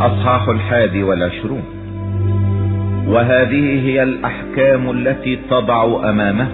الأصحاح 21. وهذه هي الأحكام التي تضع أمامه: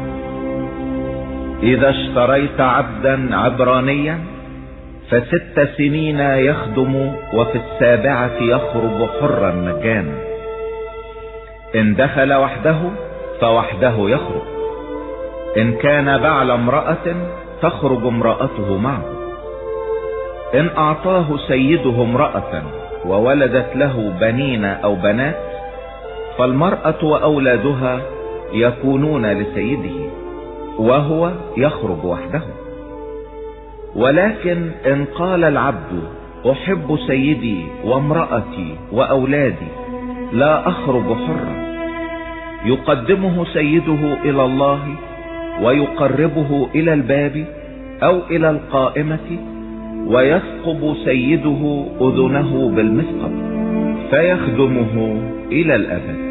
إذا اشتريت عبدا عبرانيا ف6 سنين يخدم، وفي 7 يخرج حرا مجانا. إن دخل وحده فوحده يخرج. إن كان بعل امرأة تخرج امرأته معه. إن أعطاه سيده امرأة وولدت له بنين أو بنات، فالمرأة وأولادها يكونون لسيده، وهو يخرج وحده. ولكن إن قال العبد: أحب سيدي وامرأتي وأولادي، لا أخرج حرا، يقدمه سيده إلى الله ويقربه إلى الباب أو إلى القائمة، ويثقب سيده أذنه بالمثقب فيخدمه إلى الأبد.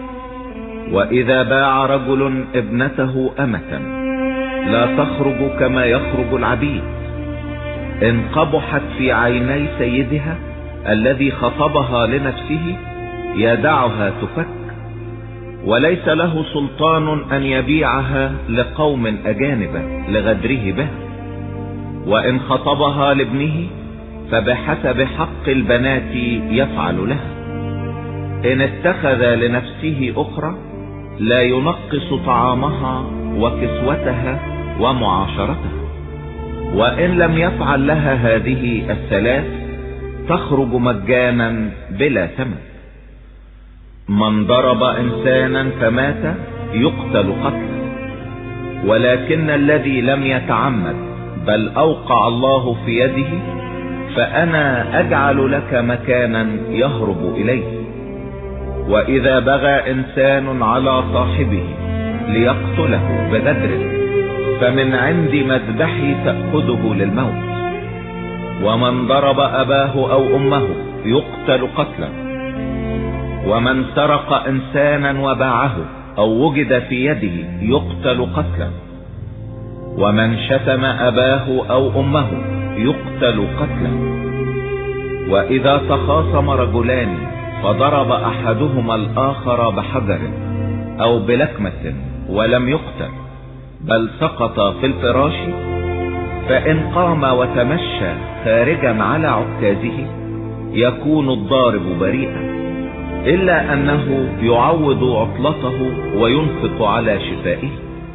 وإذا باع رجل ابنته أمة، لا تخرج كما يخرج العبيد. إن قبحت في عيني سيدها الذي خطبها لنفسه، يدعها تفك، وليس له سلطان أن يبيعها لقوم أجانب لغدره به. وإن خطبها لابنه فبحسب حق البنات يفعل لها. إن اتخذ لنفسه أخرى، لا ينقص طعامها وكسوتها ومعاشرتها. وإن لم يفعل لها هذه ال3، تخرج مجانا بلا ثمن. من ضرب إنسانا فمات يقتل قتلا، ولكن الذي لم يتعمد بل أوقع الله في يده، فأنا أجعل لك مكانا يهرب إليه. وإذا بغى إنسان على صاحبه ليقتله بغدر، فمن عند مذبحي تأخذه للموت. ومن ضرب أباه أو أمه يقتل قتلا. ومن سرق إنسانا وباعه أو وجد في يده يقتل قتلا. ومن شتم أباه أو أمه يقتل قتلا. وإذا تخاصم رجلان فضرب أحدهما الآخر بحجر أو بلكمة ولم يقتل بل سقط في الفراش، فإن قام وتمشى خارجا على عكازه، يكون الضارب بريئا، إلا أنه يعوض عطلته وينفق على شفائه.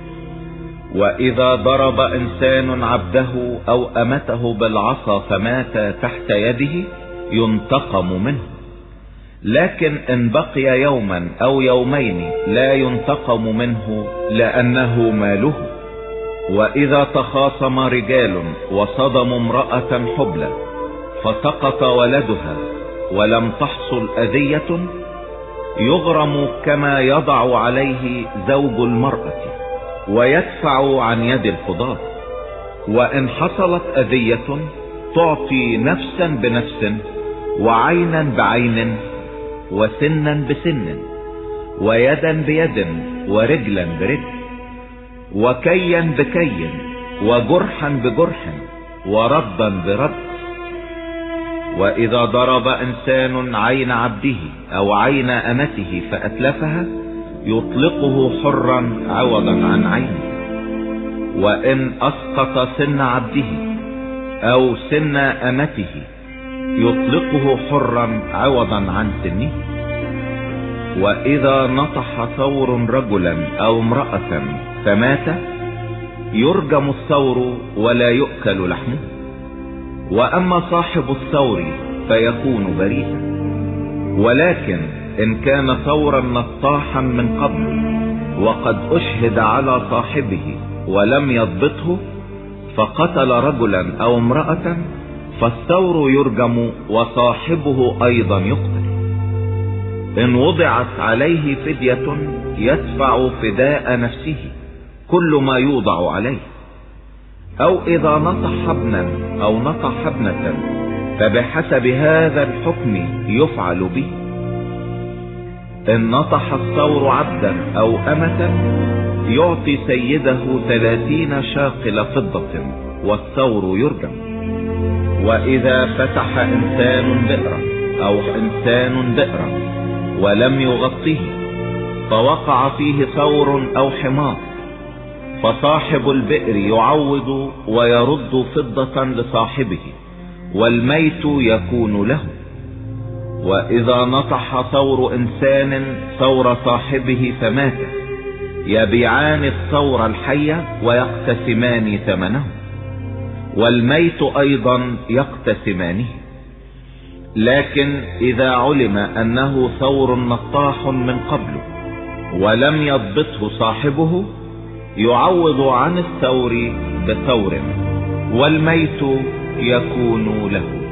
وإذا ضرب إنسان عبده أو أمته بالعصا فمات تحت يده، ينتقم منه. لكن إن بقي يوما أو يومين لا ينتقم منه، لأنه ماله. وإذا تخاصم رجال وصدموا امرأة حبلى فسقط ولدها ولم تحصل أذية، يغرم كما يضع عليه زوج المرأة، ويدفع عن يد القضاة. وإن حصلت أذية، تعطي نفسا بنفس، وعينا بعين، وسنا بسن، ويدا بيد، ورجلا برجل، وكيا بكي، وجرحا بجرح، وردا برد. وإذا ضرب إنسان عين عبده أو عين أمته فأتلفها، يطلقه حرا عوضا عن عينه. وإن أسقط سن عبده أو سن أمته، يطلقه حرا عوضا عن سنه. وإذا نطح ثور رجلا أو امرأة فمات، يرجم الثور ولا يؤكل لحمه. وأما صاحب الثور فيكون بريئا. ولكن إن كان ثورا نطاحا من قبل، وقد أشهد على صاحبه ولم يضبطه، فقتل رجلا أو امرأة، فالثور يرجم وصاحبه أيضا يقتل. إن وضعت عليه فدية، يدفع فداء نفسه كل ما يوضع عليه. أو إذا نطح ابنا أو نطح ابنة، فبحسب هذا الحكم يفعل به. إن نطح الثور عبدا أو أمة، يعطي سيده 30 شاقل فضة، والثور يرجم. وإذا فتح إنسان بئرا او انسان بئرا ولم يغطه فوقع فيه ثور او حمار، فصاحب البئر يعوض ويرد فضة لصاحبه، والميت يكون له. واذا نطح ثور انسان ثور صاحبه فمات، يبيعان الثور الحي ويقتسمان ثمنه، والميت ايضا يقتسمانه. لكن اذا علم انه ثور نطاح من قبله ولم يضبطه صاحبه، يعوض عن الثور بثور، والميت يكون له.